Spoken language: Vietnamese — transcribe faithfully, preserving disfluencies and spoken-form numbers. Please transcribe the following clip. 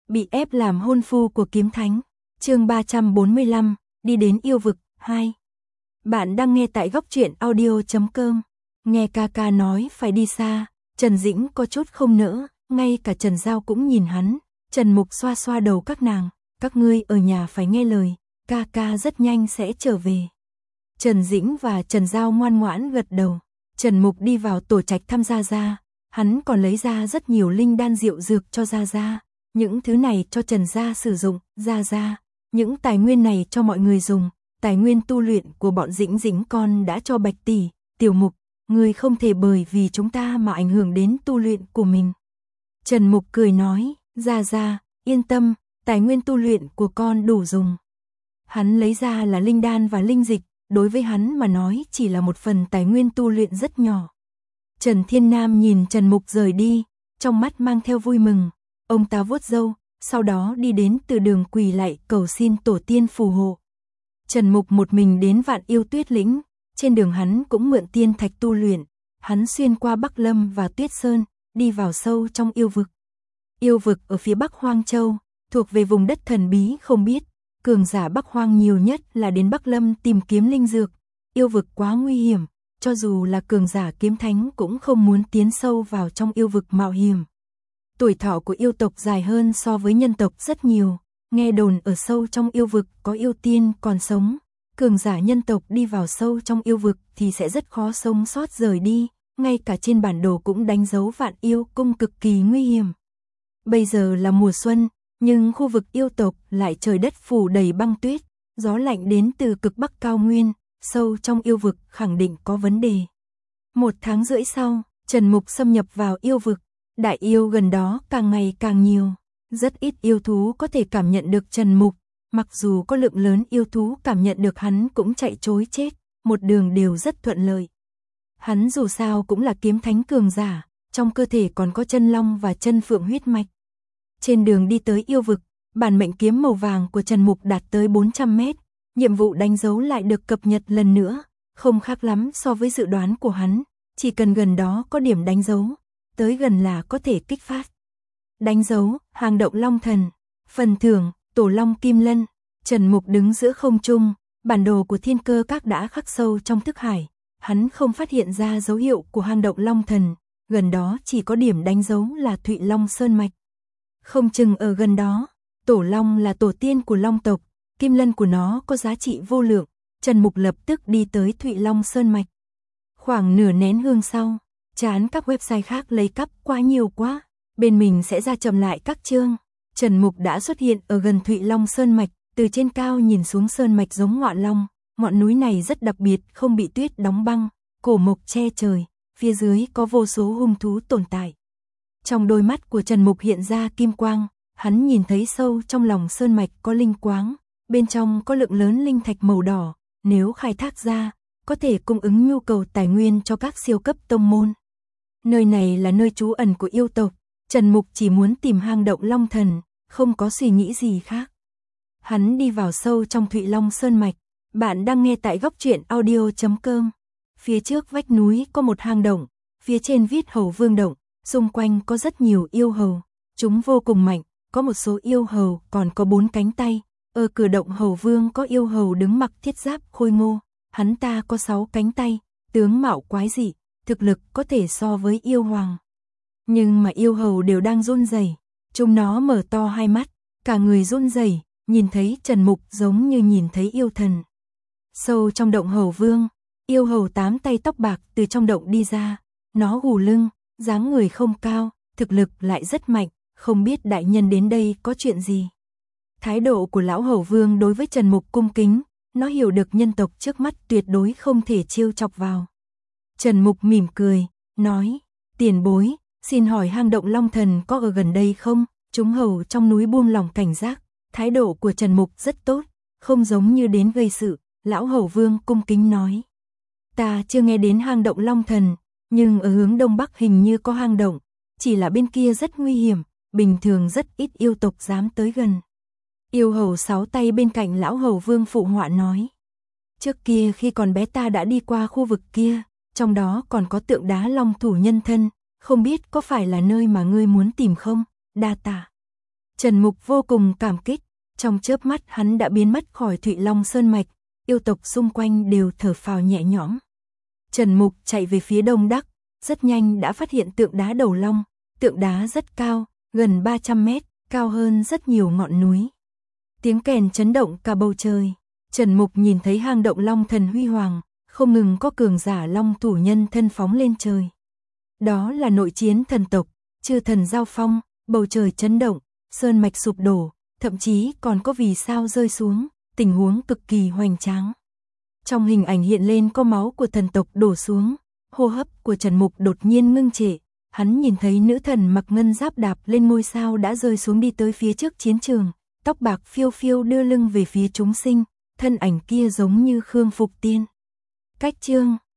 Bị ép làm hôn phu của kiếm thánh. Chương ba trăm bốn mươi lăm, đi đến yêu vực hai. Bạn đang nghe tại góc truyện audio chấm com. Nghe ca ca nói phải đi xa, Trần Dĩnh có chút không nỡ, ngay cả Trần Giao cũng nhìn hắn. Trần Mục xoa xoa đầu các nàng, các ngươi ở nhà phải nghe lời, ca ca rất nhanh sẽ trở về. Trần Dĩnh và Trần Giao ngoan ngoãn gật đầu. Trần Mục đi vào tổ trạch thăm Gia Gia, hắn còn lấy ra rất nhiều linh đan diệu dược cho Gia Gia. Những thứ này cho Trần Gia sử dụng, Gia Gia, những tài nguyên này cho mọi người dùng, tài nguyên tu luyện của bọn Dĩnh Dĩnh con đã cho Bạch tỷ, Tiểu Mục, người không thể bởi vì chúng ta mà ảnh hưởng đến tu luyện của mình. Trần Mục cười nói, Gia Gia, yên tâm, tài nguyên tu luyện của con đủ dùng. Hắn lấy ra là linh đan và linh dịch, đối với hắn mà nói chỉ là một phần tài nguyên tu luyện rất nhỏ. Trần Thiên Nam nhìn Trần Mục rời đi, trong mắt mang theo vui mừng. Ông ta vuốt râu, sau đó đi đến từ đường quỳ lạy cầu xin tổ tiên phù hộ. Trần Mục một mình đến Vạn Yêu Tuyết Lĩnh, trên đường hắn cũng mượn tiên thạch tu luyện. Hắn xuyên qua Bắc Lâm và Tuyết Sơn, đi vào sâu trong yêu vực. Yêu vực ở phía Bắc Hoang Châu, thuộc về vùng đất thần bí không biết. Cường giả Bắc Hoang nhiều nhất là đến Bắc Lâm tìm kiếm linh dược. Yêu vực quá nguy hiểm, cho dù là cường giả kiếm thánh cũng không muốn tiến sâu vào trong yêu vực mạo hiểm. Tuổi thọ của yêu tộc dài hơn so với nhân tộc rất nhiều, nghe đồn ở sâu trong yêu vực có yêu tiên còn sống. Cường giả nhân tộc đi vào sâu trong yêu vực thì sẽ rất khó sống sót rời đi, ngay cả trên bản đồ cũng đánh dấu Vạn Yêu Cung cực kỳ nguy hiểm. Bây giờ là mùa xuân, nhưng khu vực yêu tộc lại trời đất phủ đầy băng tuyết, gió lạnh đến từ cực Bắc cao nguyên, sâu trong yêu vực khẳng định có vấn đề. Một tháng rưỡi sau, Trần Mục xâm nhập vào yêu vực, đại yêu gần đó càng ngày càng nhiều, rất ít yêu thú có thể cảm nhận được Trần Mục, mặc dù có lượng lớn yêu thú cảm nhận được hắn cũng chạy trối chết, một đường đều rất thuận lợi. Hắn dù sao cũng là kiếm thánh cường giả, trong cơ thể còn có chân long và chân phượng huyết mạch. Trên đường đi tới yêu vực, bản mệnh kiếm màu vàng của Trần Mục đạt tới bốn trăm mét, nhiệm vụ đánh dấu lại được cập nhật lần nữa, không khác lắm so với dự đoán của hắn, chỉ cần gần đó có điểm đánh dấu, tới gần là có thể kích phát. Đánh dấu, hang động long thần, phần thưởng, tổ long kim lân. Trần Mục đứng giữa không trung, bản đồ của thiên cơ các đã khắc sâu trong thức hải, hắn không phát hiện ra dấu hiệu của hang động long thần, gần đó chỉ có điểm đánh dấu là Thụy Long Sơn Mạch. Không chừng ở gần đó, tổ long là tổ tiên của long tộc, kim lân của nó có giá trị vô lượng. Trần Mục lập tức đi tới Thụy Long Sơn Mạch. Khoảng nửa nén hương sau, chán các website khác lấy cắp quá nhiều quá, bên mình sẽ ra chậm lại các chương. Trần Mục đã xuất hiện ở gần Thụy Long Sơn Mạch, từ trên cao nhìn xuống sơn mạch giống ngọn long, ngọn núi này rất đặc biệt, không bị tuyết đóng băng, cổ mộc che trời, phía dưới có vô số hung thú tồn tại. Trong đôi mắt của Trần Mục hiện ra kim quang, hắn nhìn thấy sâu trong lòng sơn mạch có linh quáng, bên trong có lượng lớn linh thạch màu đỏ, nếu khai thác ra, có thể cung ứng nhu cầu tài nguyên cho các siêu cấp tông môn. Nơi này là nơi trú ẩn của yêu tộc, Trần Mục chỉ muốn tìm hang động long thần, không có suy nghĩ gì khác. Hắn đi vào sâu trong Thụy Long Sơn Mạch, bạn đang nghe tại góc truyện audio chấm com. Phía trước vách núi có một hang động, phía trên viết Hầu Vương Động, xung quanh có rất nhiều yêu hầu, chúng vô cùng mạnh, có một số yêu hầu còn có bốn cánh tay. Ở cửa động Hầu Vương có yêu hầu đứng mặc thiết giáp khôi ngô, hắn ta có sáu cánh tay, tướng mạo quái dị, thực lực có thể so với yêu hoàng. Nhưng mà yêu hầu đều đang run rẩy, chúng nó mở to hai mắt, cả người run rẩy, nhìn thấy Trần Mục giống như nhìn thấy yêu thần. Sâu trong động Hầu Vương, yêu hầu tám tay tóc bạc từ trong động đi ra, nó gù lưng, dáng người không cao, thực lực lại rất mạnh, không biết đại nhân đến đây có chuyện gì. Thái độ của lão Hầu Vương đối với Trần Mục cung kính, nó hiểu được nhân tộc trước mắt tuyệt đối không thể trêu chọc vào. Trần Mục mỉm cười, nói, tiền bối, xin hỏi hang động long thần có ở gần đây không? Chúng hầu trong núi buông lòng cảnh giác, thái độ của Trần Mục rất tốt, không giống như đến gây sự. Lão Hầu Vương cung kính nói, ta chưa nghe đến hang động long thần, nhưng ở hướng đông bắc hình như có hang động, chỉ là bên kia rất nguy hiểm, bình thường rất ít yêu tộc dám tới gần. Yêu hầu sáu tay bên cạnh lão Hầu Vương phụ họa nói, trước kia khi còn bé ta đã đi qua khu vực kia, trong đó còn có tượng đá long thủ nhân thân, không biết có phải là nơi mà ngươi muốn tìm không? Đa tạ. Trần Mục vô cùng cảm kích, trong chớp mắt hắn đã biến mất khỏi Thụy Long Sơn Mạch, yêu tộc xung quanh đều thở phào nhẹ nhõm. Trần Mục chạy về phía Đông Đắc, rất nhanh đã phát hiện tượng đá đầu long, tượng đá rất cao, gần ba trăm mét, cao hơn rất nhiều ngọn núi. Tiếng kèn chấn động cả bầu trời, Trần Mục nhìn thấy hang động long thần huy hoàng, không ngừng có cường giả long thủ nhân thân phóng lên trời. Đó là nội chiến thần tộc, chư thần giao phong, bầu trời chấn động, sơn mạch sụp đổ, thậm chí còn có vì sao rơi xuống, tình huống cực kỳ hoành tráng. Trong hình ảnh hiện lên có máu của thần tộc đổ xuống, hô hấp của Trần Mục đột nhiên ngưng trệ, hắn nhìn thấy nữ thần mặc ngân giáp đạp lên ngôi sao đã rơi xuống đi tới phía trước chiến trường, tóc bạc phiêu phiêu đưa lưng về phía chúng sinh, thân ảnh kia giống như Khương Phục Tiên. Cách chương